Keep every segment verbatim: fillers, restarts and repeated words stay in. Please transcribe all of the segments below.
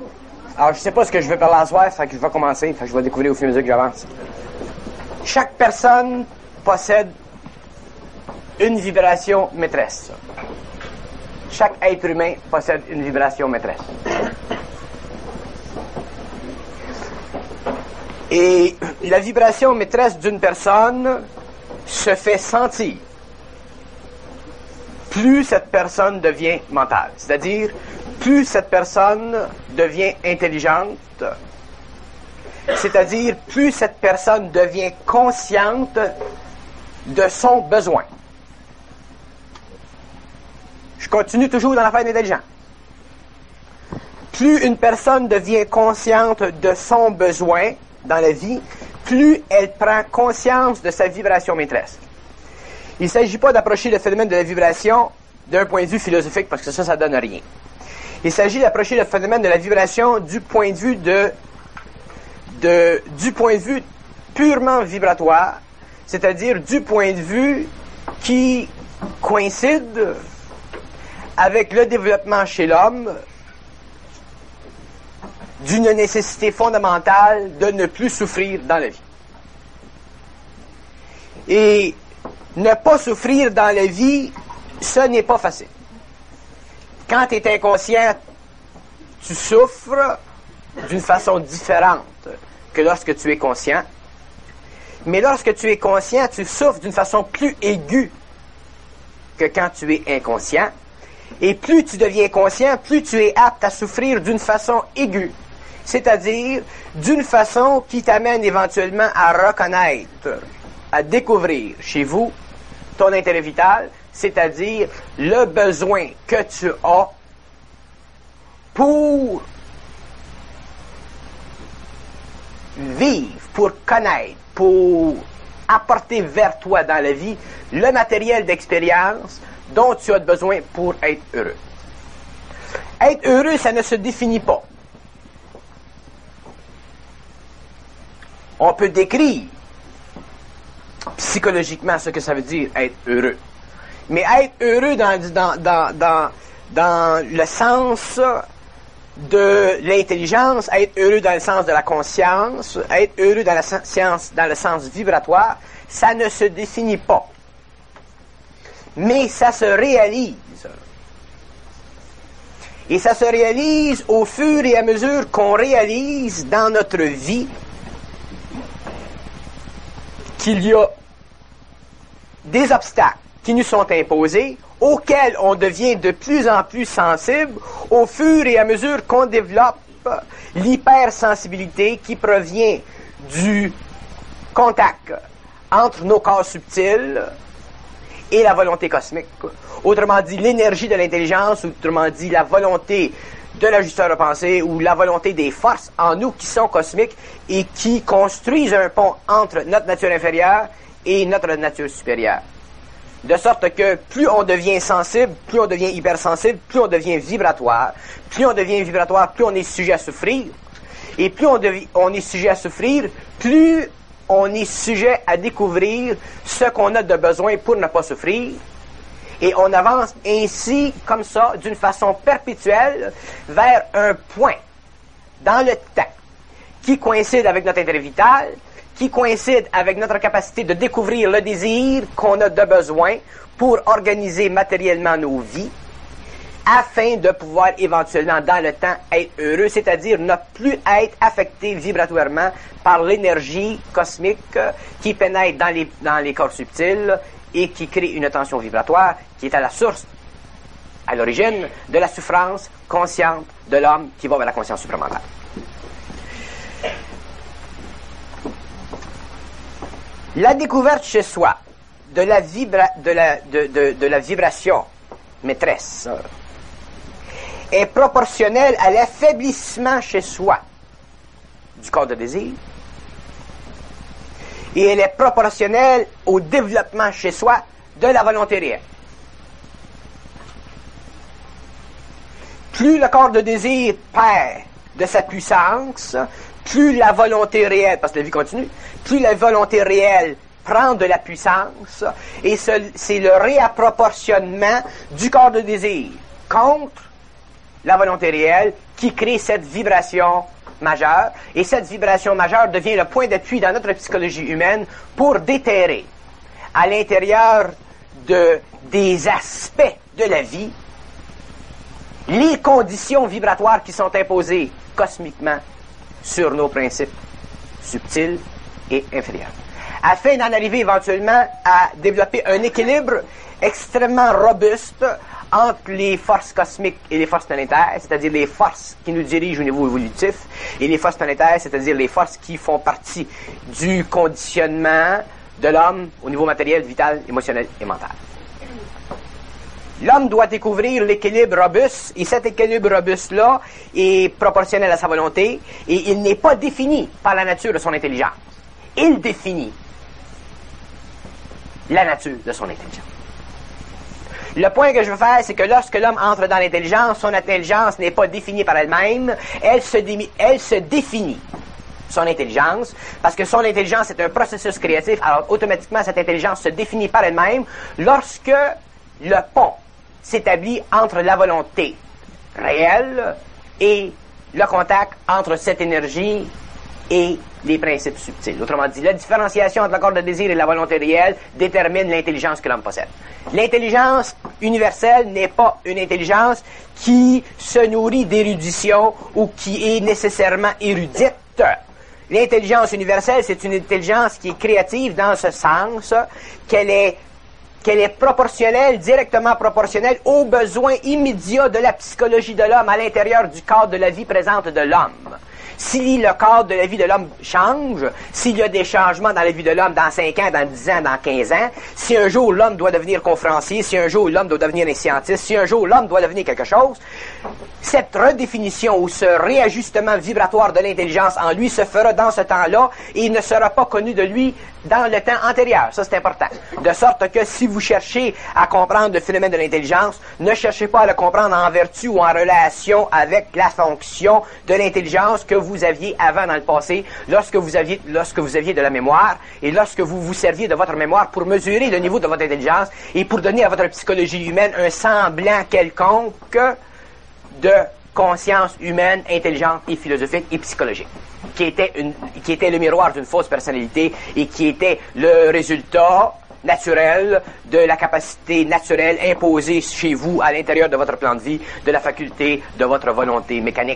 Alors, je sais pas ce que je vais parler à soir, fait que je vais commencer, fait que je vais découvrir au fur et à mesure que j'avance. Chaque personne possède une vibration maîtresse. Chaque être humain possède une vibration maîtresse. Et la vibration maîtresse d'une personne se fait sentir plus cette personne devient mentale. C'est-à-dire, plus cette personne devient intelligente, c'est-à-dire, plus cette personne devient consciente de son besoin. Je continue toujours dans l'affaire d'intelligent. Plus une personne devient consciente de son besoin dans la vie, plus elle prend conscience de sa vibration maîtresse. Il ne s'agit pas d'approcher le phénomène de la vibration d'un point de vue philosophique, parce que ça, ça ne donne rien. Il s'agit d'approcher le phénomène de la vibration du point de vue de, de du point de vue purement vibratoire, c'est-à-dire du point de vue qui coïncide avec le développement chez l'homme d'une nécessité fondamentale de ne plus souffrir dans la vie. Et ne pas souffrir dans la vie, ce n'est pas facile. Quand tu es inconscient, tu souffres d'une façon différente que lorsque tu es conscient. Mais lorsque tu es conscient, tu souffres d'une façon plus aiguë que quand tu es inconscient. Et plus tu deviens conscient, plus tu es apte à souffrir d'une façon aiguë. C'est-à-dire d'une façon qui t'amène éventuellement à reconnaître, à découvrir chez vous ton intérêt vital, c'est-à-dire le besoin que tu as pour vivre, pour connaître, pour apporter vers toi dans la vie le matériel d'expérience dont tu as besoin pour être heureux. Être heureux, ça ne se définit pas. On peut décrire psychologiquement ce que ça veut dire être heureux. Mais être heureux dans, dans, dans, dans, dans le sens de l'intelligence, être heureux dans le sens de la conscience, être heureux dans, la science, dans le sens vibratoire, ça ne se définit pas. Mais ça se réalise. Et ça se réalise au fur et à mesure qu'on réalise dans notre vie qu'il y a des obstacles qui nous sont imposés, auxquels on devient de plus en plus sensible au fur et à mesure qu'on développe l'hypersensibilité qui provient du contact entre nos corps subtils et la volonté cosmique. Autrement dit, l'énergie de l'intelligence, autrement dit, la volonté de l'ajusteur de pensée ou la volonté des forces en nous qui sont cosmiques et qui construisent un pont entre notre nature inférieure et notre nature supérieure. De sorte que plus on devient sensible, plus on devient hypersensible, plus on devient vibratoire. Plus on devient vibratoire, plus on est sujet à souffrir. Et plus on, dev- on est sujet à souffrir, plus on est sujet à découvrir ce qu'on a de besoin pour ne pas souffrir. Et on avance ainsi, comme ça, d'une façon perpétuelle, vers un point dans le temps qui coïncide avec notre intérêt vital, qui coïncide avec notre capacité de découvrir le désir qu'on a de besoin pour organiser matériellement nos vies, afin de pouvoir éventuellement, dans le temps, être heureux, c'est-à-dire ne plus être affecté vibratoirement par l'énergie cosmique qui pénètre dans les, dans les corps subtils et qui crée une tension vibratoire qui est à la source, à l'origine, de la souffrance consciente de l'homme qui va vers la conscience supramentale. La découverte chez soi de la, vibra, de la, de, de, de la vibration maîtresse est proportionnelle à l'affaiblissement chez soi du corps de désir et elle est proportionnelle au développement chez soi de la volonté réelle. Plus le corps de désir perd de sa puissance, plus la volonté réelle, parce que la vie continue, plus la volonté réelle prend de la puissance, et ce, c'est le réapproportionnement du corps de désir contre la volonté réelle qui crée cette vibration majeure. Et cette vibration majeure devient le point d'appui dans notre psychologie humaine pour déterrer à l'intérieur de, des aspects de la vie les conditions vibratoires qui sont imposées cosmiquement sur nos principes subtils et inférieurs, afin d'en arriver éventuellement à développer un équilibre extrêmement robuste entre les forces cosmiques et les forces planétaires, c'est-à-dire les forces qui nous dirigent au niveau évolutif, et les forces planétaires, c'est-à-dire les forces qui font partie du conditionnement de l'homme au niveau matériel, vital, émotionnel et mental. L'homme doit découvrir l'équilibre robuste, et cet équilibre robuste-là est proportionnel à sa volonté, et il n'est pas défini par la nature de son intelligence. Il définit la nature de son intelligence. Le point que je veux faire, c'est que lorsque l'homme entre dans l'intelligence, son intelligence n'est pas définie par elle-même, elle se, dé- elle se définit, son intelligence, parce que son intelligence est un processus créatif, alors automatiquement cette intelligence se définit par elle-même lorsque le pont s'établit entre la volonté réelle et le contact entre cette énergie et les principes subtils. Autrement dit, la différenciation entre le corps de désir et la volonté réelle détermine l'intelligence que l'homme possède. L'intelligence universelle n'est pas une intelligence qui se nourrit d'érudition ou qui est nécessairement érudite. L'intelligence universelle, c'est une intelligence qui est créative dans ce sens qu'elle est qu'elle est proportionnelle, directement proportionnelle aux besoins immédiats de la psychologie de l'homme à l'intérieur du cadre de la vie présente de l'homme. Si le cadre de la vie de l'homme change, s'il y a des changements dans la vie de l'homme dans cinq ans, dans dix ans, dans quinze ans, si un jour l'homme doit devenir conférencier, si un jour l'homme doit devenir un scientiste, si un jour l'homme doit devenir quelque chose, cette redéfinition ou ce réajustement vibratoire de l'intelligence en lui se fera dans ce temps-là et il ne sera pas connu de lui dans le temps antérieur. Ça, c'est important. De sorte que si vous cherchez à comprendre le phénomène de l'intelligence, ne cherchez pas à le comprendre en vertu ou en relation avec la fonction de l'intelligence que vous aviez avant dans le passé, lorsque vous aviez, lorsque vous aviez de la mémoire et lorsque vous vous serviez de votre mémoire pour mesurer le niveau de votre intelligence et pour donner à votre psychologie humaine un semblant quelconque de conscience humaine, intelligente et philosophique et psychologique, qui était, une, qui était le miroir d'une fausse personnalité et qui était le résultat naturel de la capacité naturelle imposée chez vous à l'intérieur de votre plan de vie, de la faculté de votre volonté mécanique.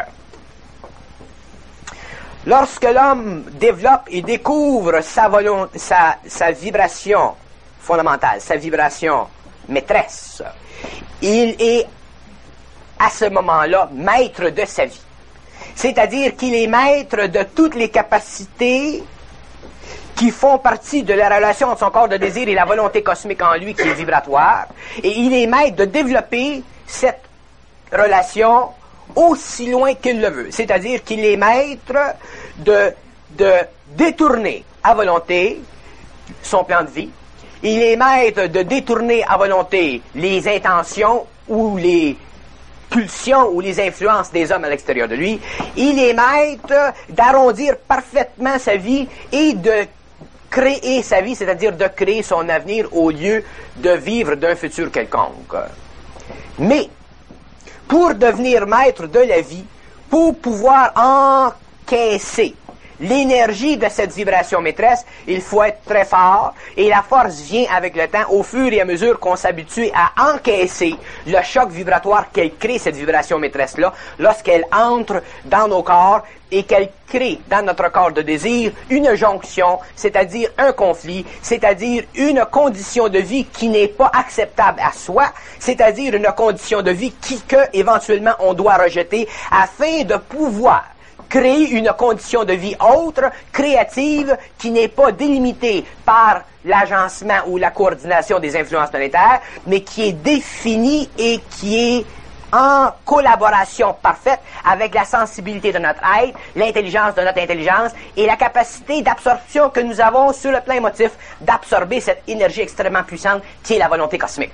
Lorsque l'homme développe et découvre sa, volonté, sa, sa vibration fondamentale, sa vibration maîtresse, il est à ce moment-là maître de sa vie. C'est-à-dire qu'il est maître de toutes les capacités qui font partie de la relation entre son corps de désir et la volonté cosmique en lui qui est vibratoire. Et il est maître de développer cette relation aussi loin qu'il le veut. C'est-à-dire qu'il est maître de, de détourner à volonté son plan de vie. Il est maître de détourner à volonté les intentions ou les pulsions ou les influences des hommes à l'extérieur de lui. Il est maître d'arrondir parfaitement sa vie et de créer sa vie, c'est-à-dire de créer son avenir au lieu de vivre d'un futur quelconque. Mais, pour devenir maître de la vie, pour pouvoir encaisser l'énergie de cette vibration maîtresse, il faut être très fort et la force vient avec le temps au fur et à mesure qu'on s'habitue à encaisser le choc vibratoire qu'elle crée, cette vibration maîtresse-là, lorsqu'elle entre dans nos corps et qu'elle crée dans notre corps de désir une jonction, c'est-à-dire un conflit, c'est-à-dire une condition de vie qui n'est pas acceptable à soi, c'est-à-dire une condition de vie qui, que, éventuellement, on doit rejeter afin de pouvoir créer une condition de vie autre, créative, qui n'est pas délimitée par l'agencement ou la coordination des influences planétaires, mais qui est définie et qui est en collaboration parfaite avec la sensibilité de notre être, l'intelligence de notre intelligence et la capacité d'absorption que nous avons sur le plan émotif d'absorber cette énergie extrêmement puissante qui est la volonté cosmique.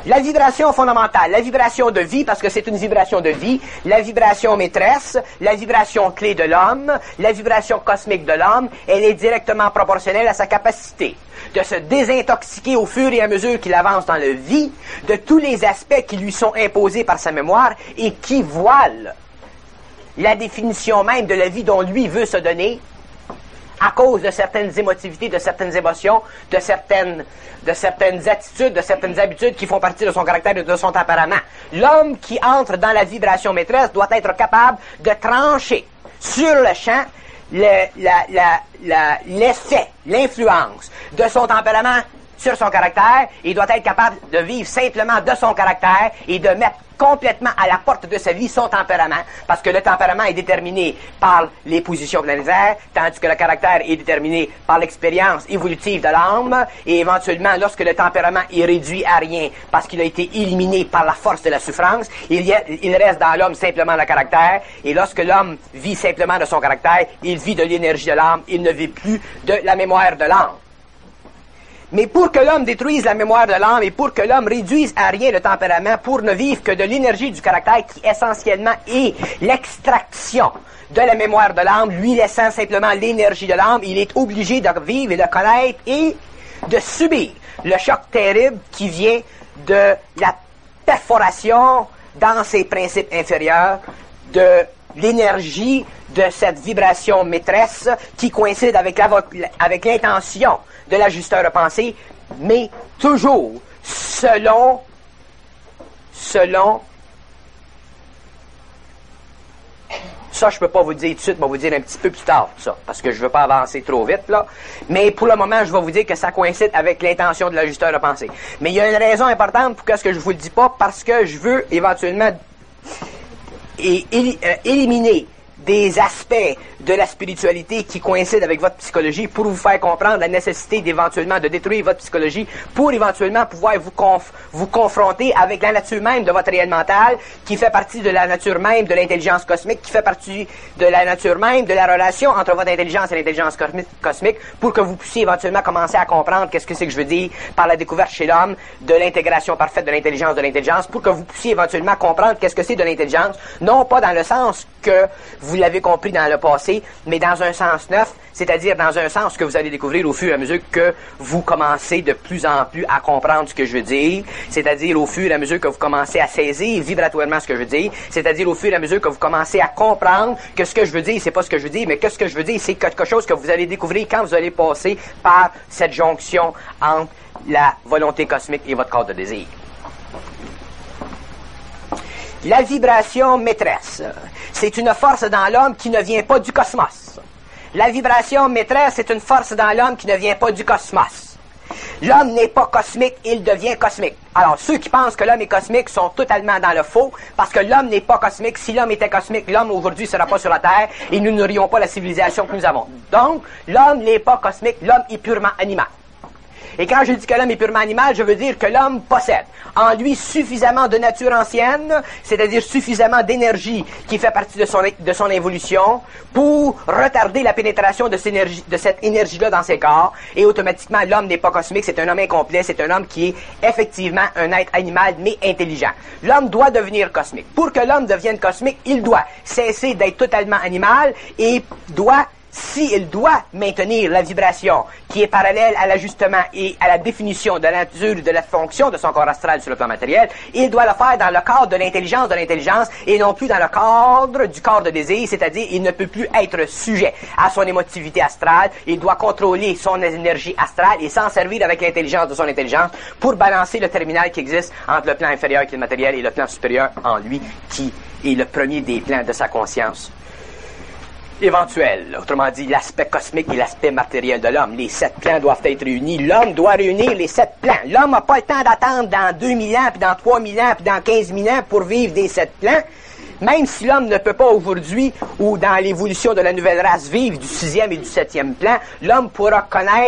La vibration fondamentale, la vibration de vie, parce que c'est une vibration de vie, la vibration maîtresse, la vibration clé de l'homme, la vibration cosmique de l'homme, elle est directement proportionnelle à sa capacité de se désintoxiquer au fur et à mesure qu'il avance dans la vie de tous les aspects qui lui sont imposés par sa mémoire et qui voilent la définition même de la vie dont lui veut se donner à cause de certaines émotivités, de certaines émotions, de certaines, de certaines attitudes, de certaines habitudes qui font partie de son caractère et de son tempérament. L'homme qui entre dans la vibration maîtresse doit être capable de trancher sur le champ le, la, la, la, l'effet, l'influence de son tempérament sur son caractère. Il doit être capable de vivre simplement de son caractère et de mettre complètement à la porte de sa vie son tempérament, parce que le tempérament est déterminé par les positions planétaires, tandis que le caractère est déterminé par l'expérience évolutive de l'âme, et éventuellement, lorsque le tempérament est réduit à rien, parce qu'il a été éliminé par la force de la souffrance, il, y a, il reste dans l'homme simplement le caractère, et lorsque l'homme vit simplement de son caractère, il vit de l'énergie de l'âme, il ne vit plus de la mémoire de l'âme. Mais pour que l'homme détruise la mémoire de l'âme et pour que l'homme réduise à rien le tempérament, pour ne vivre que de l'énergie du caractère qui essentiellement est l'extraction de la mémoire de l'âme, lui laissant simplement l'énergie de l'âme, il est obligé de vivre et de connaître et de subir le choc terrible qui vient de la perforation dans ses principes inférieurs de l'énergie de cette vibration maîtresse qui coïncide avec, la, avec l'intention de l'ajusteur de pensée, mais toujours selon, selon, ça je peux pas vous dire tout de suite, je vais vous dire un petit peu plus tard ça, parce que je veux pas avancer trop vite là, mais pour le moment je vais vous dire que ça coïncide avec l'intention de l'ajusteur de pensée. Mais il y a une raison importante pour que ce que je vous le dis pas, parce que je veux éventuellement et, éli, euh, éliminer des aspects de la spiritualité qui coïncident avec votre psychologie pour vous faire comprendre la nécessité d'éventuellement de détruire votre psychologie pour éventuellement pouvoir vous, conf, vous confronter avec la nature même de votre réel mental qui fait partie de la nature même de l'intelligence cosmique, qui fait partie de la nature même de la relation entre votre intelligence et l'intelligence cosmique pour que vous puissiez éventuellement commencer à comprendre qu'est-ce que c'est que je veux dire par la découverte chez l'homme de l'intégration parfaite de l'intelligence de l'intelligence pour que vous puissiez éventuellement comprendre qu'est-ce que c'est de l'intelligence, non pas dans le sens que vous l'avez compris dans le passé, mais dans un sens neuf, c'est-à-dire dans un sens que vous allez découvrir au fur et à mesure que vous commencez de plus en plus à comprendre ce que je veux dire, c'est-à-dire au fur et à mesure que vous commencez à saisir vibratoirement ce que je veux dire, c'est-à-dire au fur et à mesure que vous commencez à comprendre que ce que je veux dire, c'est pas ce que je veux dire, mais que ce que je veux dire, c'est quelque chose que vous allez découvrir quand vous allez passer par cette jonction entre la volonté cosmique et votre corps de désir. La vibration maîtresse, c'est une force dans l'homme qui ne vient pas du cosmos. La vibration maîtresse, c'est une force dans l'homme qui ne vient pas du cosmos. L'homme n'est pas cosmique, il devient cosmique. Alors, ceux qui pensent que l'homme est cosmique sont totalement dans le faux, parce que l'homme n'est pas cosmique. Si l'homme était cosmique, l'homme aujourd'hui ne sera pas sur la Terre, et nous n'aurions pas la civilisation que nous avons. Donc, l'homme n'est pas cosmique, l'homme est purement animal. Et quand je dis que l'homme est purement animal, je veux dire que l'homme possède en lui suffisamment de nature ancienne, c'est-à-dire suffisamment d'énergie qui fait partie de son, de son évolution pour retarder la pénétration de, cette, de cette énergie-là dans ses corps. Et automatiquement, l'homme n'est pas cosmique, c'est un homme incomplet, c'est un homme qui est effectivement un être animal, mais intelligent. L'homme doit devenir cosmique. Pour que l'homme devienne cosmique, il doit cesser d'être totalement animal et doit s'il doit maintenir la vibration qui est parallèle à l'ajustement et à la définition de la nature de la fonction de son corps astral sur le plan matériel, il doit le faire dans le cadre de l'intelligence de l'intelligence et non plus dans le cadre du corps de désir, c'est-à-dire il ne peut plus être sujet à son émotivité astrale, il doit contrôler son énergie astrale et s'en servir avec l'intelligence de son intelligence pour balancer le terminal qui existe entre le plan inférieur qui est le matériel et le plan supérieur en lui qui est le premier des plans de sa conscience éventuel, autrement dit l'aspect cosmique et l'aspect matériel de l'homme. Les sept plans doivent être réunis. L'homme doit réunir les sept plans. L'homme n'a pas le temps d'attendre dans deux mille ans, puis dans trois mille ans, puis dans quinze mille ans pour vivre des sept plans. Même si l'homme ne peut pas aujourd'hui, ou dans l'évolution de la nouvelle race, vivre du sixième et du septième plan, l'homme pourra connaître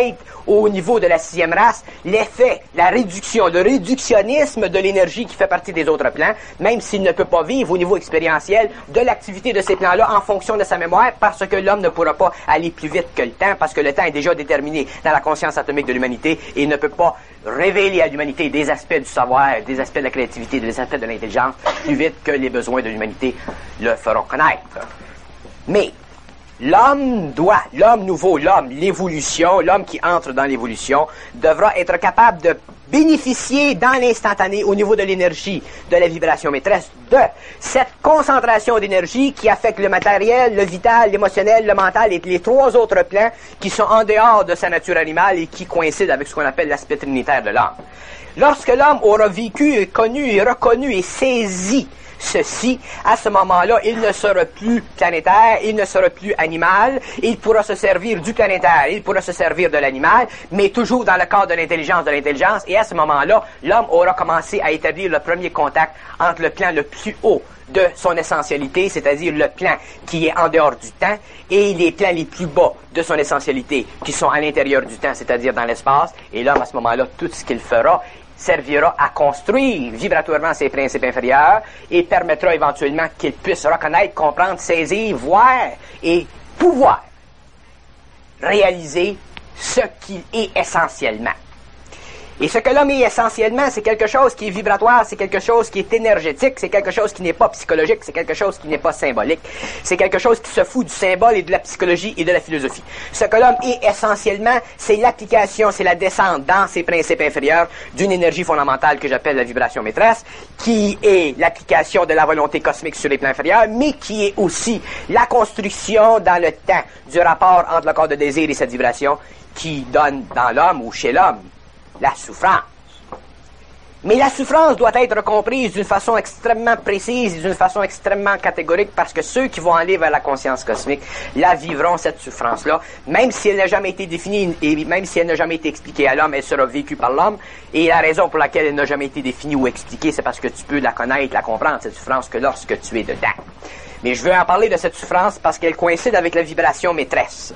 au niveau de la sixième race, l'effet, la réduction, le réductionnisme de l'énergie qui fait partie des autres plans, même s'il ne peut pas vivre au niveau expérientiel de l'activité de ces plans-là en fonction de sa mémoire, parce que l'homme ne pourra pas aller plus vite que le temps, parce que le temps est déjà déterminé dans la conscience atomique de l'humanité et il ne peut pas révéler à l'humanité des aspects du savoir, des aspects de la créativité, des aspects de l'intelligence plus vite que les besoins de l'humanité le feront connaître. Mais l'homme doit, l'homme nouveau, l'homme, l'évolution, l'homme qui entre dans l'évolution, devra être capable de bénéficier dans l'instantané au niveau de l'énergie, de la vibration maîtresse, de cette concentration d'énergie qui affecte le matériel, le vital, l'émotionnel, le mental et les trois autres plans qui sont en dehors de sa nature animale et qui coïncident avec ce qu'on appelle l'aspect trinitaire de l'homme. Lorsque l'homme aura vécu, connu et reconnu et saisi ceci, à ce moment-là, il ne sera plus planétaire, il ne sera plus animal, il pourra se servir du planétaire, il pourra se servir de l'animal, mais toujours dans le cadre de l'intelligence de l'intelligence, et à ce moment-là, l'homme aura commencé à établir le premier contact entre le plan le plus haut de son essentialité, c'est-à-dire le plan qui est en dehors du temps, et les plans les plus bas de son essentialité, qui sont à l'intérieur du temps, c'est-à-dire dans l'espace, et l'homme, à ce moment-là, tout ce qu'il fera, servira à construire vibratoirement ses principes inférieurs et permettra éventuellement qu'il puisse reconnaître, comprendre, saisir, voir et pouvoir réaliser ce qu'il est essentiellement. Et ce que l'homme est essentiellement, c'est quelque chose qui est vibratoire, c'est quelque chose qui est énergétique, c'est quelque chose qui n'est pas psychologique, c'est quelque chose qui n'est pas symbolique, c'est quelque chose qui se fout du symbole et de la psychologie et de la philosophie. Ce que l'homme est essentiellement, c'est l'application, c'est la descente dans ses principes inférieurs d'une énergie fondamentale que j'appelle la vibration maîtresse, qui est l'application de la volonté cosmique sur les plans inférieurs, mais qui est aussi la construction dans le temps du rapport entre le corps de désir et cette vibration qui donne dans l'homme ou chez l'homme la souffrance. Mais la souffrance doit être comprise d'une façon extrêmement précise et d'une façon extrêmement catégorique parce que ceux qui vont aller vers la conscience cosmique la vivront, cette souffrance-là, même si elle n'a jamais été définie et même si elle n'a jamais été expliquée à l'homme, elle sera vécue par l'homme. Et la raison pour laquelle elle n'a jamais été définie ou expliquée, c'est parce que tu peux la connaître, la comprendre, cette souffrance, que lorsque tu es dedans. Mais je veux en parler de cette souffrance parce qu'elle coïncide avec la vibration maîtresse.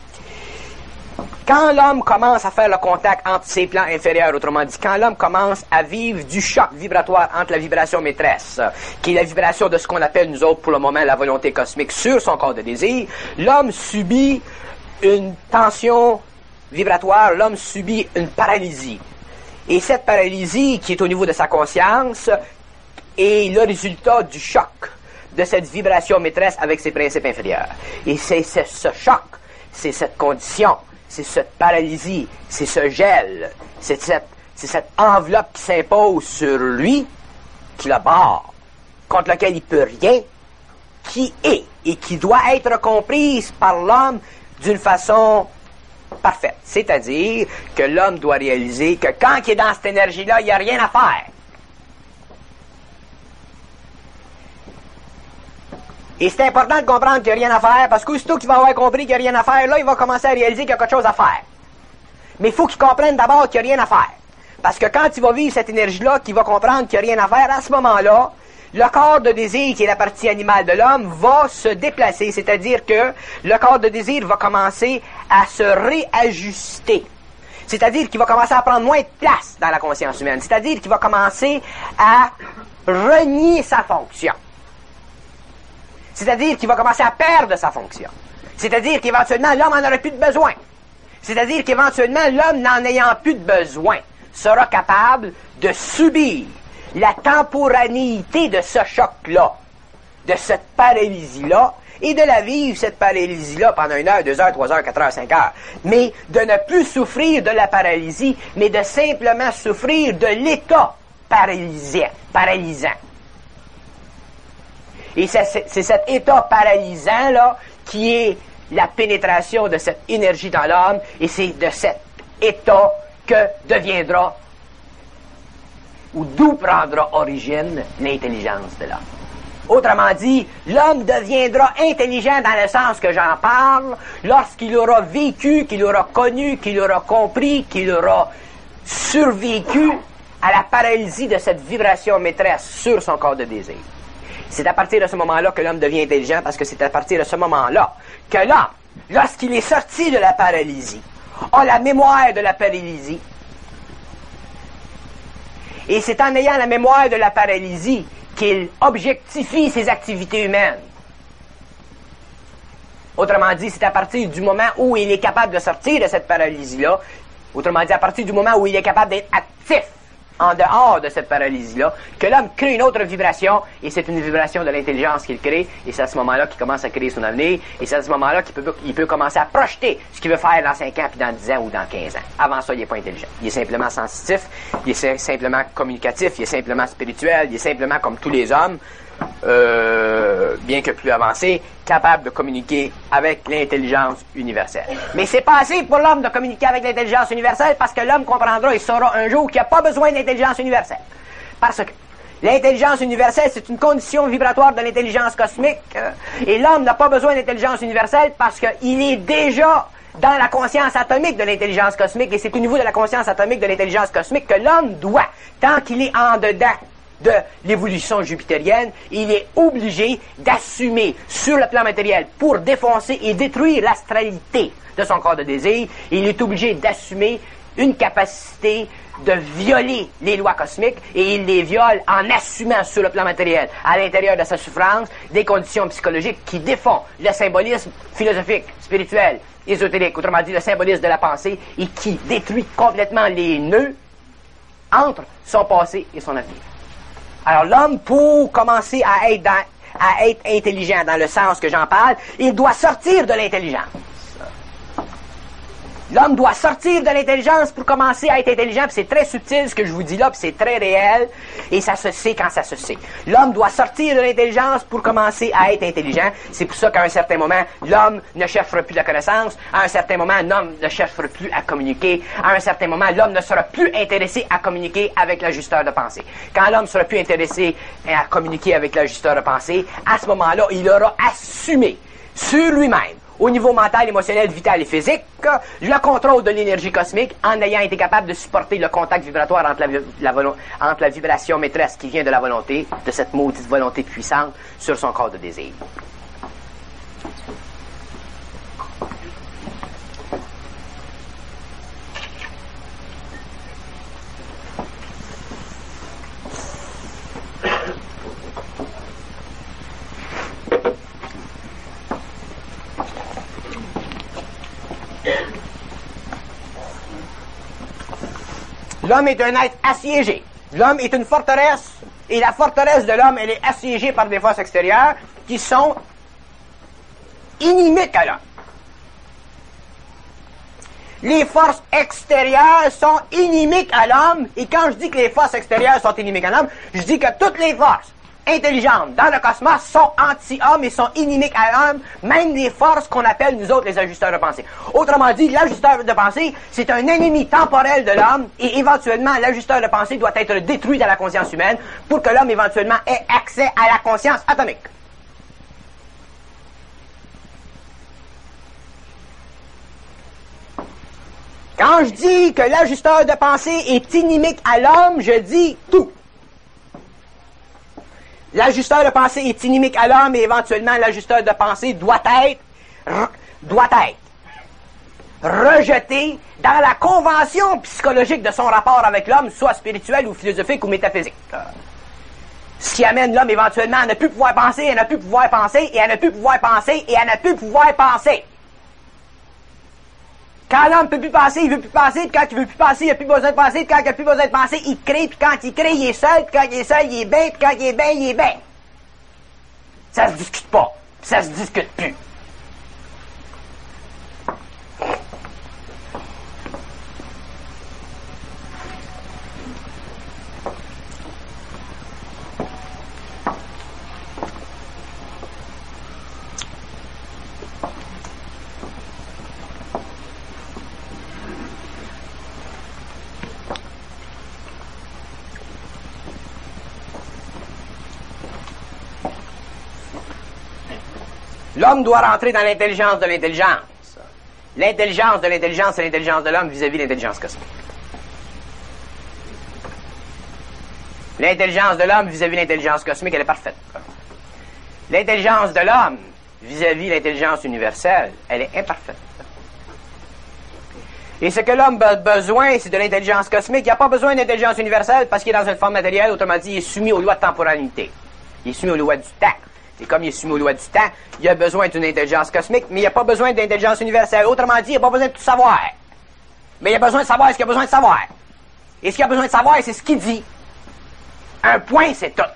Quand l'homme commence à faire le contact entre ses plans inférieurs, autrement dit, quand l'homme commence à vivre du choc vibratoire entre la vibration maîtresse, qui est la vibration de ce qu'on appelle, nous autres, pour le moment, la volonté cosmique sur son corps de désir, l'homme subit une tension vibratoire, l'homme subit une paralysie. Et cette paralysie, qui est au niveau de sa conscience, est le résultat du choc de cette vibration maîtresse avec ses principes inférieurs. Et c'est ce choc, c'est cette condition, c'est cette paralysie, c'est ce gel, c'est cette, c'est cette enveloppe qui s'impose sur lui, qui le barre, contre laquelle il ne peut rien, qui est et qui doit être comprise par l'homme d'une façon parfaite. C'est-à-dire que l'homme doit réaliser que quand il est dans cette énergie-là, il n'y a rien à faire. Et c'est important de comprendre qu'il n'y a rien à faire, parce qu'aussitôt qu'il va avoir compris qu'il n'y a rien à faire, là, il va commencer à réaliser qu'il y a quelque chose à faire. Mais il faut qu'il comprenne d'abord qu'il n'y a rien à faire. Parce que quand il va vivre cette énergie-là, qu'il va comprendre qu'il n'y a rien à faire, à ce moment-là, le corps de désir, qui est la partie animale de l'homme, va se déplacer. C'est-à-dire que le corps de désir va commencer à se réajuster. C'est-à-dire qu'il va commencer à prendre moins de place dans la conscience humaine. C'est-à-dire qu'il va commencer à renier sa fonction. C'est-à-dire qu'il va commencer à perdre sa fonction. C'est-à-dire qu'éventuellement, l'homme n'en aurait plus de besoin. C'est-à-dire qu'éventuellement, l'homme, n'en ayant plus de besoin, sera capable de subir la temporanéité de ce choc-là, de cette paralysie-là, et de la vivre, cette paralysie-là, pendant une heure, deux heures, trois heures, quatre heures, cinq heures. Mais de ne plus souffrir de la paralysie, mais de simplement souffrir de l'état paralysant. paralysant. Et c'est, c'est, c'est cet état paralysant-là qui est la pénétration de cette énergie dans l'homme, et c'est de cet état que deviendra, ou d'où prendra origine l'intelligence de l'homme. Autrement dit, l'homme deviendra intelligent dans le sens que j'en parle lorsqu'il aura vécu, qu'il aura connu, qu'il aura compris, qu'il aura survécu à la paralysie de cette vibration maîtresse sur son corps de désir. C'est à partir de ce moment-là que l'homme devient intelligent, parce que c'est à partir de ce moment-là que l'homme, lorsqu'il est sorti de la paralysie, a la mémoire de la paralysie. Et c'est en ayant la mémoire de la paralysie qu'il objectifie ses activités humaines. Autrement dit, c'est à partir du moment où il est capable de sortir de cette paralysie-là, autrement dit, à partir du moment où il est capable d'être actif en dehors de cette paralysie-là, que l'homme crée une autre vibration, et c'est une vibration de l'intelligence qu'il crée, et c'est à ce moment-là qu'il commence à créer son avenir, et c'est à ce moment-là qu'il peut, il peut commencer à projeter ce qu'il veut faire dans cinq ans, puis dans dix ans, ou dans quinze ans. Avant ça, il n'est pas intelligent. Il est simplement sensitif, il est simplement communicatif, il est simplement spirituel, il est simplement comme tous les hommes, euh, bien que plus avancé, capable de communiquer avec l'intelligence universelle. Mais c'est pas assez pour l'homme de communiquer avec l'intelligence universelle, parce que l'homme comprendra et saura un jour qu'il n'y a pas besoin d'intelligence universelle. Parce que l'intelligence universelle, c'est une condition vibratoire de l'intelligence cosmique, euh, et l'homme n'a pas besoin d'intelligence universelle parce qu'il est déjà dans la conscience atomique de l'intelligence cosmique, et c'est au niveau de la conscience atomique de l'intelligence cosmique que l'homme doit, tant qu'il est en dedans de l'évolution jupitérienne, il est obligé d'assumer sur le plan matériel pour défoncer et détruire l'astralité de son corps de désir. Il est obligé d'assumer une capacité de violer les lois cosmiques, et il les viole en assumant sur le plan matériel, à l'intérieur de sa souffrance, des conditions psychologiques qui défont le symbolisme philosophique, spirituel, ésotérique, autrement dit le symbolisme de la pensée, et qui détruit complètement les nœuds entre son passé et son avenir. Alors l'homme, pour commencer à être, dans, à être intelligent dans le sens que j'en parle, il doit sortir de l'intelligence. L'homme doit sortir de l'intelligence pour commencer à être intelligent, puis c'est très subtil ce que je vous dis là, puis c'est très réel, et ça se sait quand ça se sait. L'homme doit sortir de l'intelligence pour commencer à être intelligent. C'est pour ça qu'à un certain moment, l'homme ne cherchera plus la connaissance, à un certain moment, l'homme ne cherchera plus à communiquer, à un certain moment, l'homme ne sera plus intéressé à communiquer avec l'ajusteur de pensée. Quand l'homme sera plus intéressé à communiquer avec l'ajusteur de pensée, à ce moment-là, il aura assumé sur lui-même, au niveau mental, émotionnel, vital et physique, le contrôle de l'énergie cosmique en ayant été capable de supporter le contact vibratoire entre la, la, volo- entre la vibration maîtresse qui vient de la volonté, de cette maudite volonté puissante, sur son corps de désir. L'homme est un être assiégé. L'homme est une forteresse, et la forteresse de l'homme, elle est assiégée par des forces extérieures qui sont inimiques à l'homme. Les forces extérieures sont inimiques à l'homme, et quand je dis que les forces extérieures sont inimiques à l'homme, je dis que toutes les forces intelligentes dans le cosmos sont anti-hommes et sont inimiques à l'homme, même les forces qu'on appelle nous autres les ajusteurs de pensée. Autrement dit, l'ajusteur de pensée, c'est un ennemi temporel de l'homme, et éventuellement, l'ajusteur de pensée doit être détruit dans la conscience humaine pour que l'homme éventuellement ait accès à la conscience atomique. Quand je dis que l'ajusteur de pensée est inimique à l'homme, je dis tout. L'ajusteur de pensée est inimique à l'homme, et éventuellement l'ajusteur de pensée doit être, doit être rejeté dans la convention psychologique de son rapport avec l'homme, soit spirituel ou philosophique ou métaphysique. Ce qui amène l'homme éventuellement à ne plus pouvoir penser, à ne plus pouvoir penser, et à ne plus pouvoir penser, et à ne plus pouvoir penser. Quand l'homme ne peut plus penser, il veut plus penser, puis quand il veut plus penser, il n'a plus besoin de penser, puis quand il n'a plus besoin de penser, il crée, puis quand il crée, il est seul, puis quand il est seul, il est bien, puis quand il est bien, il est bien. Ça se discute pas, ça se discute plus. L'homme doit rentrer dans l'intelligence de l'intelligence. L'intelligence de l'intelligence, c'est l'intelligence de l'homme vis-à-vis de l'intelligence cosmique. L'intelligence de l'homme vis-à-vis de l'intelligence cosmique, elle est parfaite. L'intelligence de l'homme vis-à-vis de l'intelligence universelle, elle est imparfaite. Et ce que l'homme a besoin, c'est de l'intelligence cosmique. Il n'a pas besoin d'intelligence universelle parce qu'il est dans une forme matérielle, autrement dit, il est soumis aux lois de temporalité. Il est soumis aux lois du temps. Et comme il est soumis aux lois du temps, il a besoin d'une intelligence cosmique, mais il n'a pas besoin d'intelligence universelle. Autrement dit, il n'a pas besoin de tout savoir. Mais il a besoin de savoir ce qu'il a besoin de savoir. Et ce qu'il a besoin de savoir, c'est ce qu'il dit. Un point, c'est tout.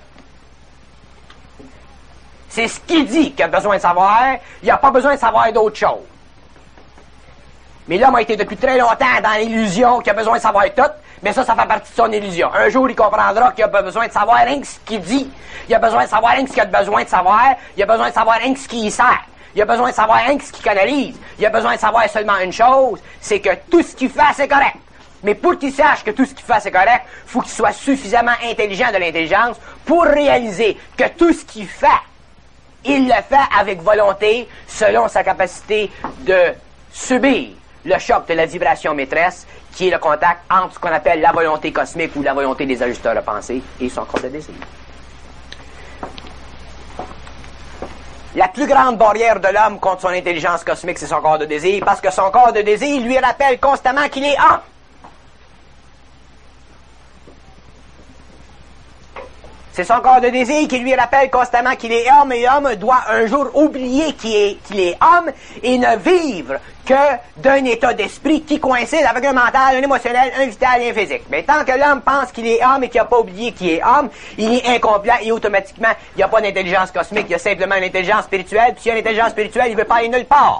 C'est ce qu'il dit qu'il a besoin de savoir. Il n'a pas besoin de savoir d'autre chose. Mais l'homme a été depuis très longtemps dans l'illusion qu'il a besoin de savoir tout, mais ça, ça fait partie de son illusion. Un jour, il comprendra qu'il a besoin de savoir rien que ce qu'il dit. Il a besoin de savoir rien que ce qu'il a besoin de savoir. Il a besoin de savoir rien que ce qui y sert. Il a besoin de savoir rien que ce qu'il canalise. Il a besoin de savoir seulement une chose, c'est que tout ce qu'il fait, c'est correct. Mais pour qu'il sache que tout ce qu'il fait, c'est correct, il faut qu'il soit suffisamment intelligent de l'intelligence pour réaliser que tout ce qu'il fait, il le fait avec volonté, selon sa capacité de subir le choc de la vibration maîtresse, qui est le contact entre ce qu'on appelle la volonté cosmique ou la volonté des ajusteurs de pensée et son corps de désir. La plus grande barrière de l'homme contre son intelligence cosmique, c'est son corps de désir, parce que son corps de désir lui rappelle constamment qu'il est homme. C'est son corps de désir qui lui rappelle constamment qu'il est homme, et l'homme doit un jour oublier qu'il est, qu'il est homme et ne vivre que d'un état d'esprit qui coïncide avec un mental, un émotionnel, un vital et un physique. Mais tant que l'homme pense qu'il est homme et qu'il n'a pas oublié qu'il est homme, il est incomplet et automatiquement, il n'y a pas d'intelligence cosmique, il y a simplement une intelligence spirituelle, puis s'il y a une intelligence spirituelle, il ne veut pas aller nulle part.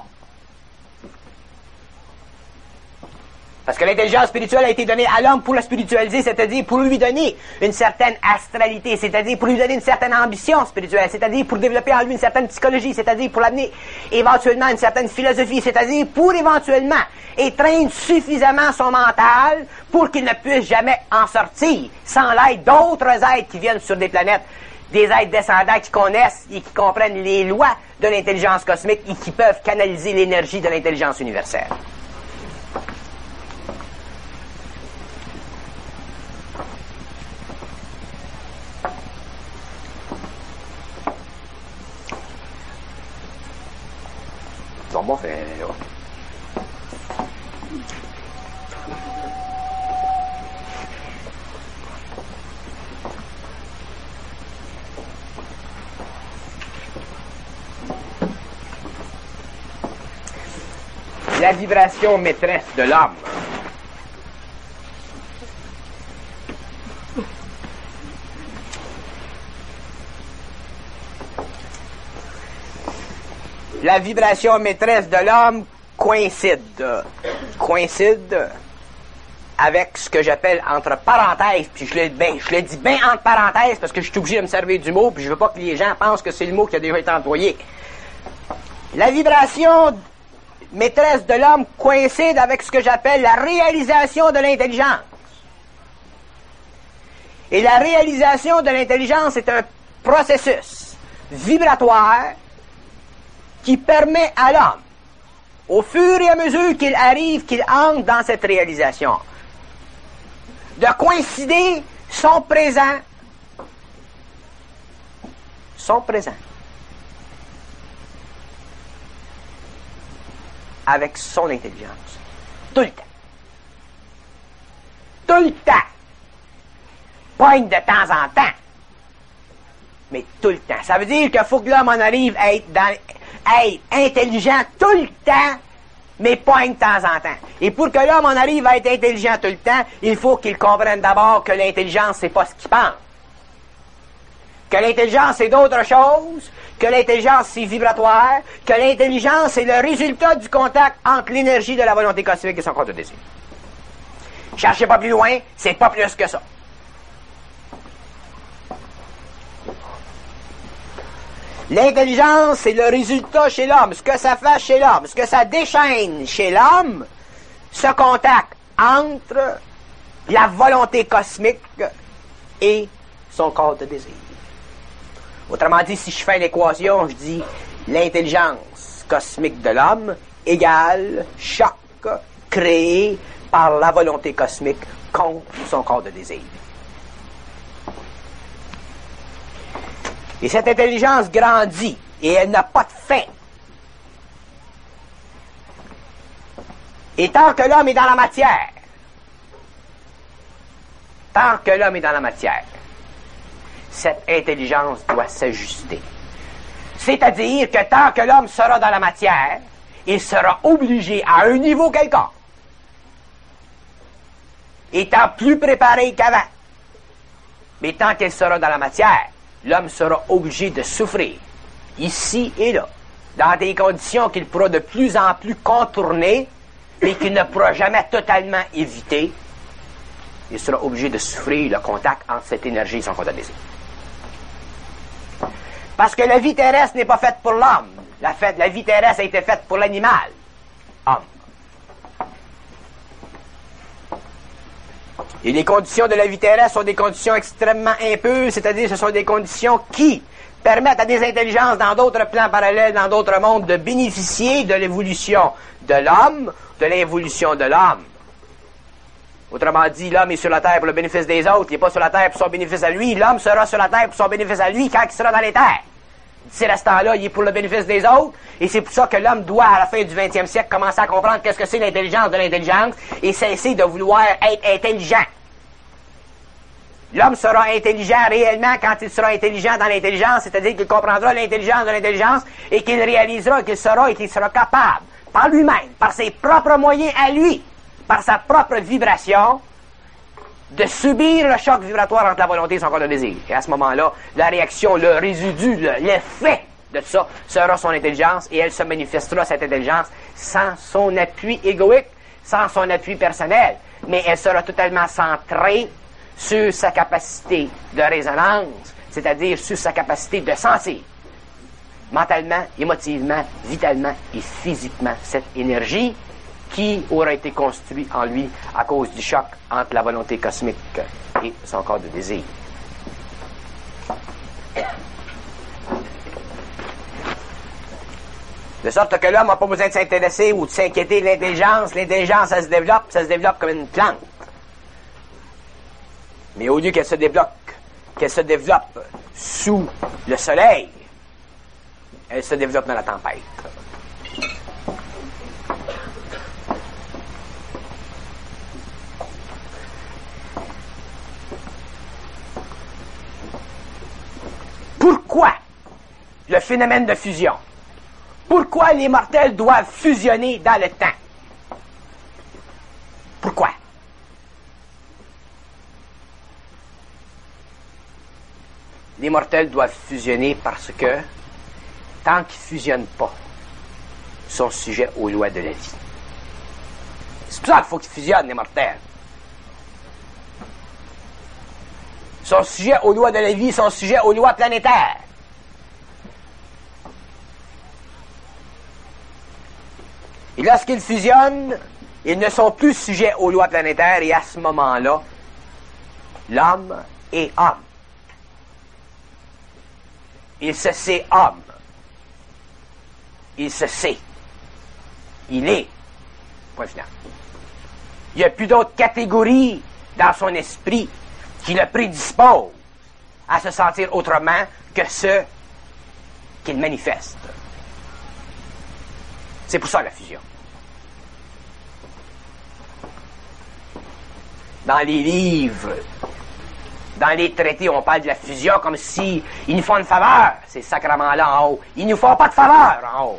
Parce que l'intelligence spirituelle a été donnée à l'homme pour le spiritualiser, c'est-à-dire pour lui donner une certaine astralité, c'est-à-dire pour lui donner une certaine ambition spirituelle, c'est-à-dire pour développer en lui une certaine psychologie, c'est-à-dire pour l'amener éventuellement une certaine philosophie, c'est-à-dire pour éventuellement étreindre suffisamment son mental pour qu'il ne puisse jamais en sortir sans l'aide d'autres êtres qui viennent sur des planètes, des êtres descendants qui connaissent et qui comprennent les lois de l'intelligence cosmique et qui peuvent canaliser l'énergie de l'intelligence universelle. Bon fait, là. La vibration maîtresse de l'homme. La vibration maîtresse de l'homme coïncide, coïncide avec ce que j'appelle entre parenthèses, puis je le, ben, je le dis bien entre parenthèses parce que je suis obligé de me servir du mot, puis je veux pas que les gens pensent que c'est le mot qui a déjà été employé. La vibration maîtresse de l'homme coïncide avec ce que j'appelle la réalisation de l'intelligence. Et la réalisation de l'intelligence est un processus vibratoire qui permet à l'homme, au fur et à mesure qu'il arrive, qu'il entre dans cette réalisation, de coïncider son présent, son présent, avec son intelligence. Tout le temps. Tout le temps. Pas de temps en temps, mais tout le temps. Ça veut dire qu'il faut que l'homme en arrive à être dans... être intelligent tout le temps, mais pas de temps en temps. Et pour que l'homme en arrive à être intelligent tout le temps, il faut qu'il comprenne d'abord que l'intelligence, c'est pas ce qu'il pense. Que l'intelligence, c'est d'autres choses, que l'intelligence, c'est vibratoire, que l'intelligence, c'est le résultat du contact entre l'énergie de la volonté cosmique et son corps de désir. Cherchez pas plus loin, c'est pas plus que ça. L'intelligence, c'est le résultat chez l'homme, ce que ça fait chez l'homme, ce que ça déchaîne chez l'homme, ce contact entre la volonté cosmique et son corps de désir. Autrement dit, si je fais l'équation, je dis l'intelligence cosmique de l'homme égale choc créé par la volonté cosmique contre son corps de désir. Et cette intelligence grandit et elle n'a pas de fin. Et tant que l'homme est dans la matière, tant que l'homme est dans la matière, cette intelligence doit s'ajuster. C'est-à-dire que tant que l'homme sera dans la matière, il sera obligé à un niveau quelconque, étant plus préparé qu'avant. Mais tant qu'il sera dans la matière, l'homme sera obligé de souffrir, ici et là, dans des conditions qu'il pourra de plus en plus contourner, mais qu'il ne pourra jamais totalement éviter. Il sera obligé de souffrir le contact entre cette énergie et son contact désir. Parce que la vie terrestre n'est pas faite pour l'homme. La, fait, la vie terrestre a été faite pour l'animal. Homme. Et les conditions de la vie terrestre sont des conditions extrêmement impures, c'est-à-dire ce sont des conditions qui permettent à des intelligences dans d'autres plans parallèles, dans d'autres mondes, de bénéficier de l'évolution de l'homme, de l'évolution de l'homme. Autrement dit, l'homme est sur la terre pour le bénéfice des autres, il n'est pas sur la terre pour son bénéfice à lui. L'homme sera sur la terre pour son bénéfice à lui quand il sera dans les terres. D'ici à ce temps-là, il est pour le bénéfice des autres, et c'est pour ça que l'homme doit, à la fin du vingtième siècle, commencer à comprendre qu'est-ce que c'est l'intelligence de l'intelligence, et cesser de vouloir être intelligent. L'homme sera intelligent réellement quand il sera intelligent dans l'intelligence, c'est-à-dire qu'il comprendra l'intelligence de l'intelligence, et qu'il réalisera qu'il sera et qu'il sera capable, par lui-même, par ses propres moyens à lui, par sa propre vibration, de subir le choc vibratoire entre la volonté et son corps de désir. Et à ce moment-là, la réaction, le résidu, le, l'effet de ça sera son intelligence, et elle se manifestera, cette intelligence, sans son appui égoïque, sans son appui personnel, mais elle sera totalement centrée sur sa capacité de résonance, c'est-à-dire sur sa capacité de sentir, mentalement, émotivement, vitalement et physiquement, cette énergie qui aura été construite en lui à cause du choc entre la volonté cosmique et son corps de désir. De sorte que l'homme n'a pas besoin de s'intéresser ou de s'inquiéter de l'intelligence. L'intelligence, elle se développe, ça se développe comme une plante. Mais au lieu qu'elle se développe, qu'elle se développe sous le soleil, elle se développe dans la tempête. Pourquoi le phénomène de fusion? Pourquoi les mortels doivent fusionner dans le temps? Pourquoi? Les mortels doivent fusionner parce que, tant qu'ils ne fusionnent pas, ils sont sujets aux lois de la vie. C'est pour ça qu'il faut qu'ils fusionnent, les mortels. Ils sont sujets aux lois de la vie, ils sont sujets aux lois planétaires. Et lorsqu'ils fusionnent, ils ne sont plus sujets aux lois planétaires, et à ce moment-là, l'homme est homme. Il se sait homme. Il se sait. Il est. Point final. Il n'y a plus d'autres catégories dans son esprit qui le prédisposent à se sentir autrement que ce qu'il manifeste. C'est pour ça la fusion. Dans les livres, dans les traités, on parle de la fusion comme si ils nous font une faveur, ces sacrements-là en haut. Ils nous font pas de faveur en haut.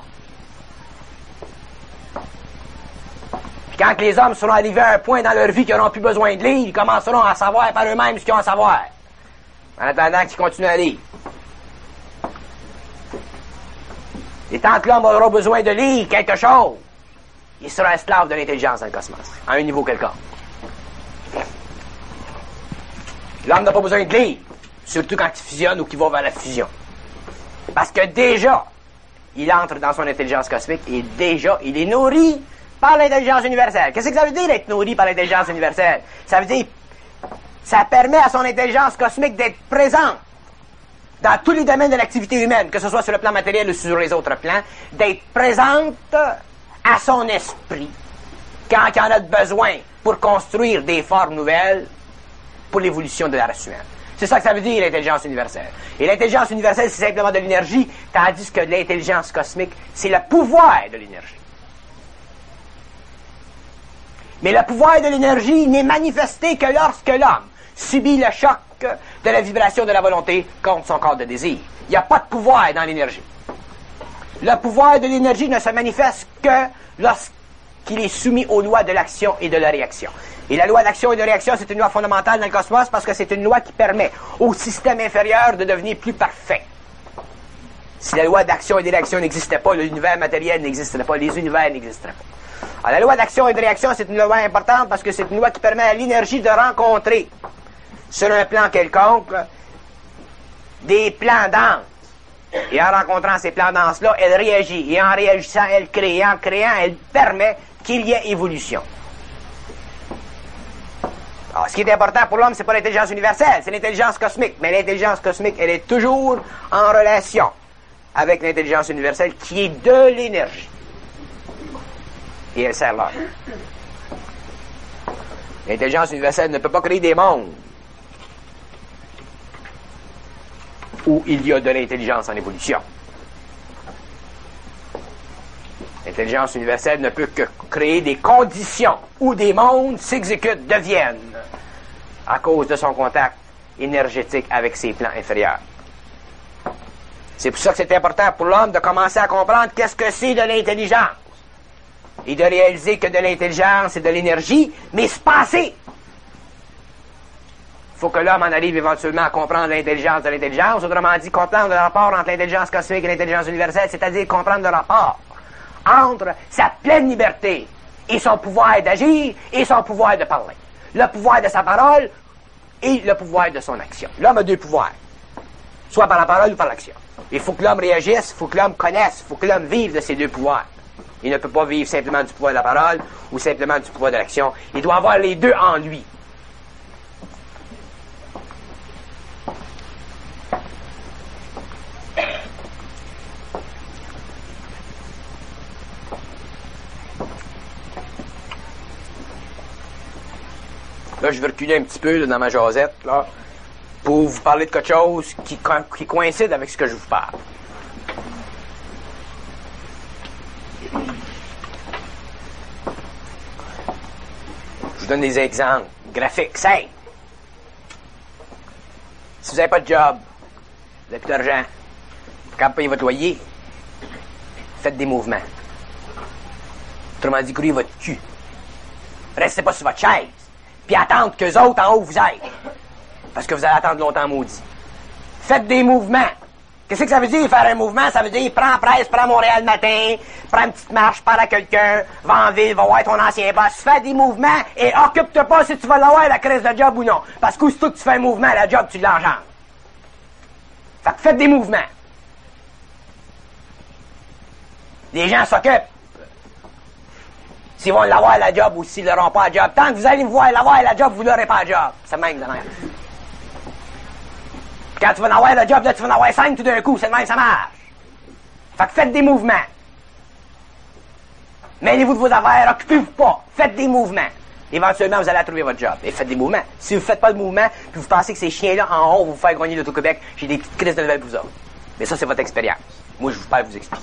Puis quand les hommes seront arrivés à un point dans leur vie qu'ils n'auront plus besoin de lire, ils commenceront à savoir par eux-mêmes ce qu'ils ont à savoir. En attendant qu'ils continuent à lire. Et tant que l'homme aura besoin de lire quelque chose, il sera esclave de l'intelligence dans le cosmos, à un niveau quelconque. L'homme n'a pas besoin de lire, surtout quand il fusionne ou qu'il va vers la fusion. Parce que déjà, il entre dans son intelligence cosmique et déjà, il est nourri par l'intelligence universelle. Qu'est-ce que ça veut dire être nourri par l'intelligence universelle? Ça veut dire, ça permet à son intelligence cosmique d'être présente dans tous les domaines de l'activité humaine, que ce soit sur le plan matériel ou sur les autres plans, d'être présente à son esprit quand il en a besoin pour construire des formes nouvelles pour l'évolution de la race humaine. C'est ça que ça veut dire, l'intelligence universelle. Et l'intelligence universelle, c'est simplement de l'énergie, tandis que l'intelligence cosmique, c'est le pouvoir de l'énergie. Mais le pouvoir de l'énergie n'est manifesté que lorsque l'homme subit le choc de la vibration de la volonté contre son corps de désir. Il n'y a pas de pouvoir dans l'énergie. Le pouvoir de l'énergie ne se manifeste que lorsqu'il est soumis aux lois de l'action et de la réaction. Et la loi d'action et de réaction, c'est une loi fondamentale dans le cosmos parce que c'est une loi qui permet au système inférieur de devenir plus parfait. Si la loi d'action et de réaction n'existait pas, l'univers matériel n'existerait pas, les univers n'existeraient pas. Alors, la loi d'action et de réaction, c'est une loi importante parce que c'est une loi qui permet à l'énergie de rencontrer, sur un plan quelconque, des plans denses. Et en rencontrant ces plans denses-là, elle réagit. Et en réagissant, elle crée. Et en créant, elle permet qu'il y ait évolution. Alors, ce qui est important pour l'homme, c'est pas l'intelligence universelle, c'est l'intelligence cosmique. Mais l'intelligence cosmique, elle est toujours en relation avec l'intelligence universelle qui est de l'énergie. Et elle sert l'homme. L'intelligence universelle ne peut pas créer des mondes où il y a de l'intelligence en évolution. L'intelligence universelle ne peut que créer des conditions où des mondes s'exécutent, deviennent, à cause de son contact énergétique avec ses plans inférieurs. C'est pour ça que c'est important pour l'homme de commencer à comprendre qu'est-ce que c'est de l'intelligence. Et de réaliser que de l'intelligence et de l'énergie, mais se passer. Il faut que l'homme en arrive éventuellement à comprendre l'intelligence de l'intelligence, autrement dit, comprendre le rapport entre l'intelligence cosmique et l'intelligence universelle, c'est-à-dire comprendre le rapport entre sa pleine liberté et son pouvoir d'agir et son pouvoir de parler. Le pouvoir de sa parole et le pouvoir de son action. L'homme a deux pouvoirs, soit par la parole ou par l'action. Il faut que l'homme réagisse, il faut que l'homme connaisse, il faut que l'homme vive de ces deux pouvoirs. Il ne peut pas vivre simplement du pouvoir de la parole ou simplement du pouvoir de l'action. Il doit avoir les deux en lui. Là, je vais reculer un petit peu là, dans ma jasette, là, pour vous parler de quelque chose qui, co qui coïncide avec ce que je vous parle. Je vous donne des exemples graphiques, simples. Si vous n'avez pas de job, vous n'avez plus d'argent, quand vous payez votre loyer, faites des mouvements. Autrement dit, courez votre cul. Restez pas sur votre chaise. Puis attendre qu'eux autres en haut vous aident. Parce que vous allez attendre longtemps maudit. Faites des mouvements. Qu'est-ce que ça veut dire, faire un mouvement? Ça veut dire, prends presse, prends Montréal matin, prends une petite marche, parle à quelqu'un, va en ville, va voir ton ancien boss, fais des mouvements et occupe-toi pas si tu vas l'avoir la crise de job ou non. Parce qu'aussitôt que tu fais un mouvement, la job, tu l'engendres. Fait que faites des mouvements. Les gens s'occupent. S'ils vont l'avoir la job ou s'ils l'auront pas la job. Tant que vous allez me voir l'avoir la job, vous l'aurez pas la job. C'est même de même. Quand tu vas en avoir la job, là, tu vas en avoir cinq tout d'un coup. C'est de même, ça marche. Fait que faites des mouvements. Mêlez-vous de vos affaires, occupez-vous pas. Faites des mouvements. Éventuellement, vous allez trouver votre job. Et faites des mouvements. Si vous faites pas de mouvements, puis vous pensez que ces chiens-là en haut vont vous faire gagner l'Auto-Québec, j'ai des petites crises de nouvelles pour vous autres. Mais ça, c'est votre expérience. Moi, je vous parle vous expliquer.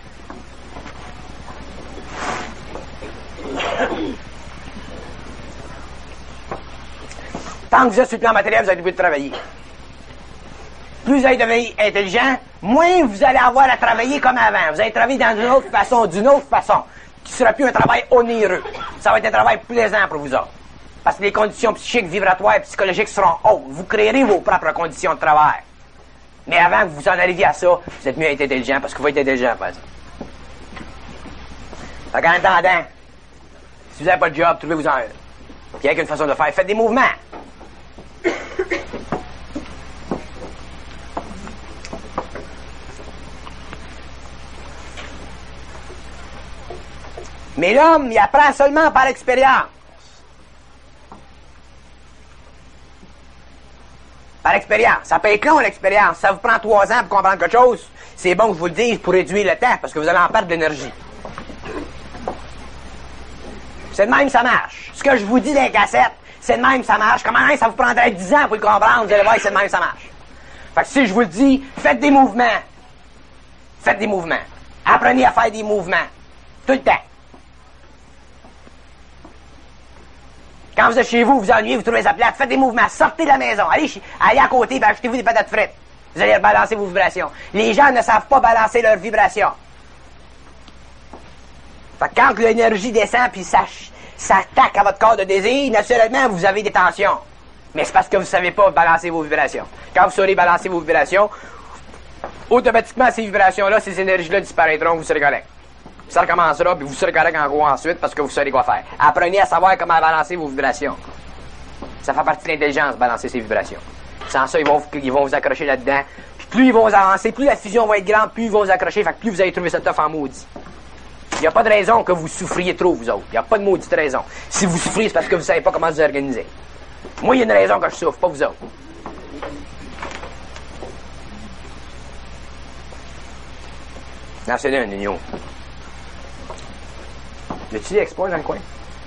Tant que vous êtes sur le plan matériel, vous allez obligé de travailler. Plus vous allez devenir intelligent, moins vous allez avoir à travailler comme avant. Vous allez travailler dans une autre façon, d'une autre façon, qui ne sera plus un travail onéreux. Ça va être un travail plaisant pour vous autres. Parce que les conditions psychiques, vibratoires et psychologiques seront hautes. Vous créerez vos propres conditions de travail. Mais avant que vous en arriviez à ça, vous êtes mieux être intelligent, parce que vous êtes intelligent, par exemple. Fait qu'en attendant, si vous n'avez pas de job, trouvez-vous en un. Puis il n'y a qu'une façon de faire, faites des mouvements. Mais l'homme, il apprend seulement par l'expérience. Par l'expérience. Ça peut être long, l'expérience. Ça vous prend trois ans pour comprendre quelque chose. C'est bon que je vous le dise pour réduire le temps, parce que vous allez en perdre de l'énergie. C'est de même, ça marche. Ce que je vous dis dans les cassettes, c'est de même, ça marche. Comment ça vous prendrait dix ans pour le comprendre? Vous allez voir, c'est de même, ça marche. Fait que si je vous le dis, faites des mouvements. Faites des mouvements. Apprenez à faire des mouvements. Tout le temps. Quand vous êtes chez vous, vous vous ennuyez, vous trouvez ça plate, faites des mouvements, sortez de la maison, allez, allez à côté, ben, achetez-vous des patates frites. Vous allez balancer vos vibrations. Les gens ne savent pas balancer leurs vibrations. Fait que quand l'énergie descend puis ça s'attaque à votre corps de désir, naturellement, vous avez des tensions. Mais c'est parce que vous ne savez pas balancer vos vibrations. Quand vous saurez balancer vos vibrations, automatiquement, ces vibrations-là, ces énergies-là disparaîtront, vous serez correct. Ça recommencera, puis vous serez correct en gros ensuite parce que vous saurez quoi faire. Apprenez à savoir comment balancer vos vibrations. Ça fait partie de l'intelligence, balancer ces vibrations. Sans ça, ils vont, ils vont vous accrocher là-dedans. Puis plus ils vont avancer, plus la fusion va être grande, plus ils vont vous accrocher, fait que plus vous allez trouver ça tough en maudit. Il n'y a pas de raison que vous souffriez trop, vous autres. Il n'y a pas de maudite raison. Si vous souffrez, c'est parce que vous ne savez pas comment vous organiser. Moi, il y a une raison que je souffre, pas vous autres. Non, c'est là, un union. Y a-tu des exploits dans le coin?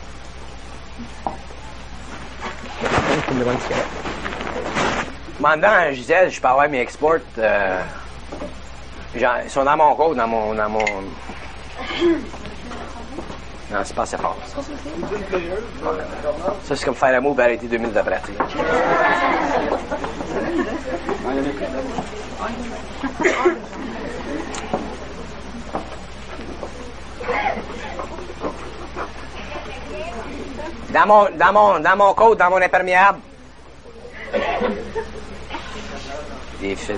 Mandant à Gisèle, je peux avoir mes exports. Euh, genre, ils sont dans mon code, dans mon. Dans mon... Non, c'est pas assez fort. Ça, ça c'est comme faire l'amour et arrêter deux minutes après. Dans mon, dans mon, dans mon code, dans mon imperméable. Des fils.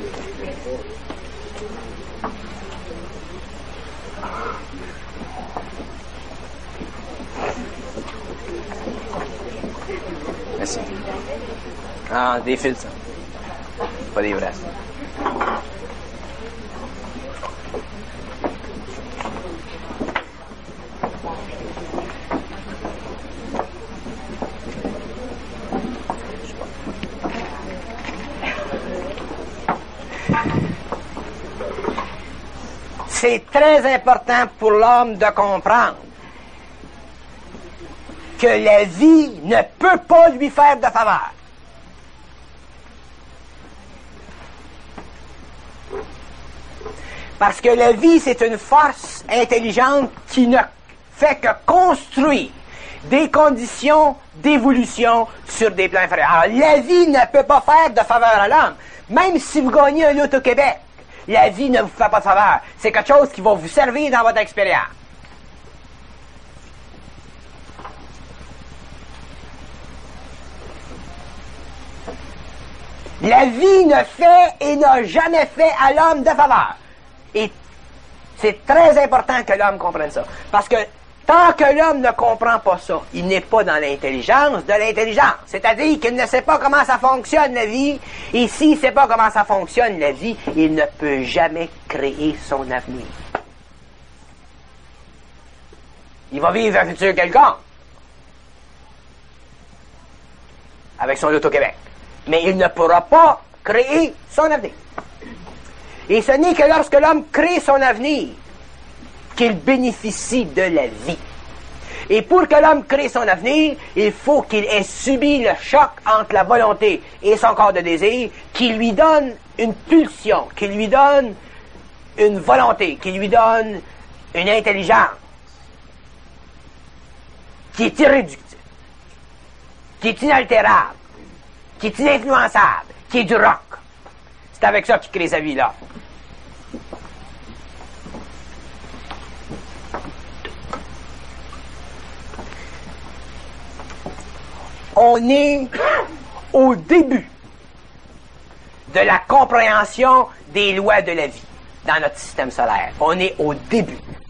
Merci. Ah, des fils, ça. Pas des vrais. C'est très important pour l'homme de comprendre que la vie ne peut pas lui faire de faveur. Parce que la vie, c'est une force intelligente qui ne fait que construire des conditions d'évolution sur des plans inférieurs. Alors, la vie ne peut pas faire de faveur à l'homme. Même si vous gagnez un lot au Québec, la vie ne vous fait pas de faveur. C'est quelque chose qui va vous servir dans votre expérience. La vie ne fait et n'a jamais fait à l'homme de faveur. Et c'est très important que l'homme comprenne ça. Parce que tant que l'homme ne comprend pas ça, il n'est pas dans l'intelligence de l'intelligence. C'est-à-dire qu'il ne sait pas comment ça fonctionne la vie. Et s'il ne sait pas comment ça fonctionne la vie, il ne peut jamais créer son avenir. Il va vivre un futur quelconque avec son Auto-Québec. Mais il ne pourra pas créer son avenir. Et ce n'est que lorsque l'homme crée son avenir qu'il bénéficie de la vie. Et pour que l'homme crée son avenir, il faut qu'il ait subi le choc entre la volonté et son corps de désir, qui lui donne une pulsion, qui lui donne une volonté, qui lui donne une intelligence, qui est irréductible, qui est inaltérable, qui est ininfluençable, qui est du rock. C'est avec ça qu'il crée sa vie-là. On est au début de la compréhension des lois de la vie dans notre système solaire. On est au début.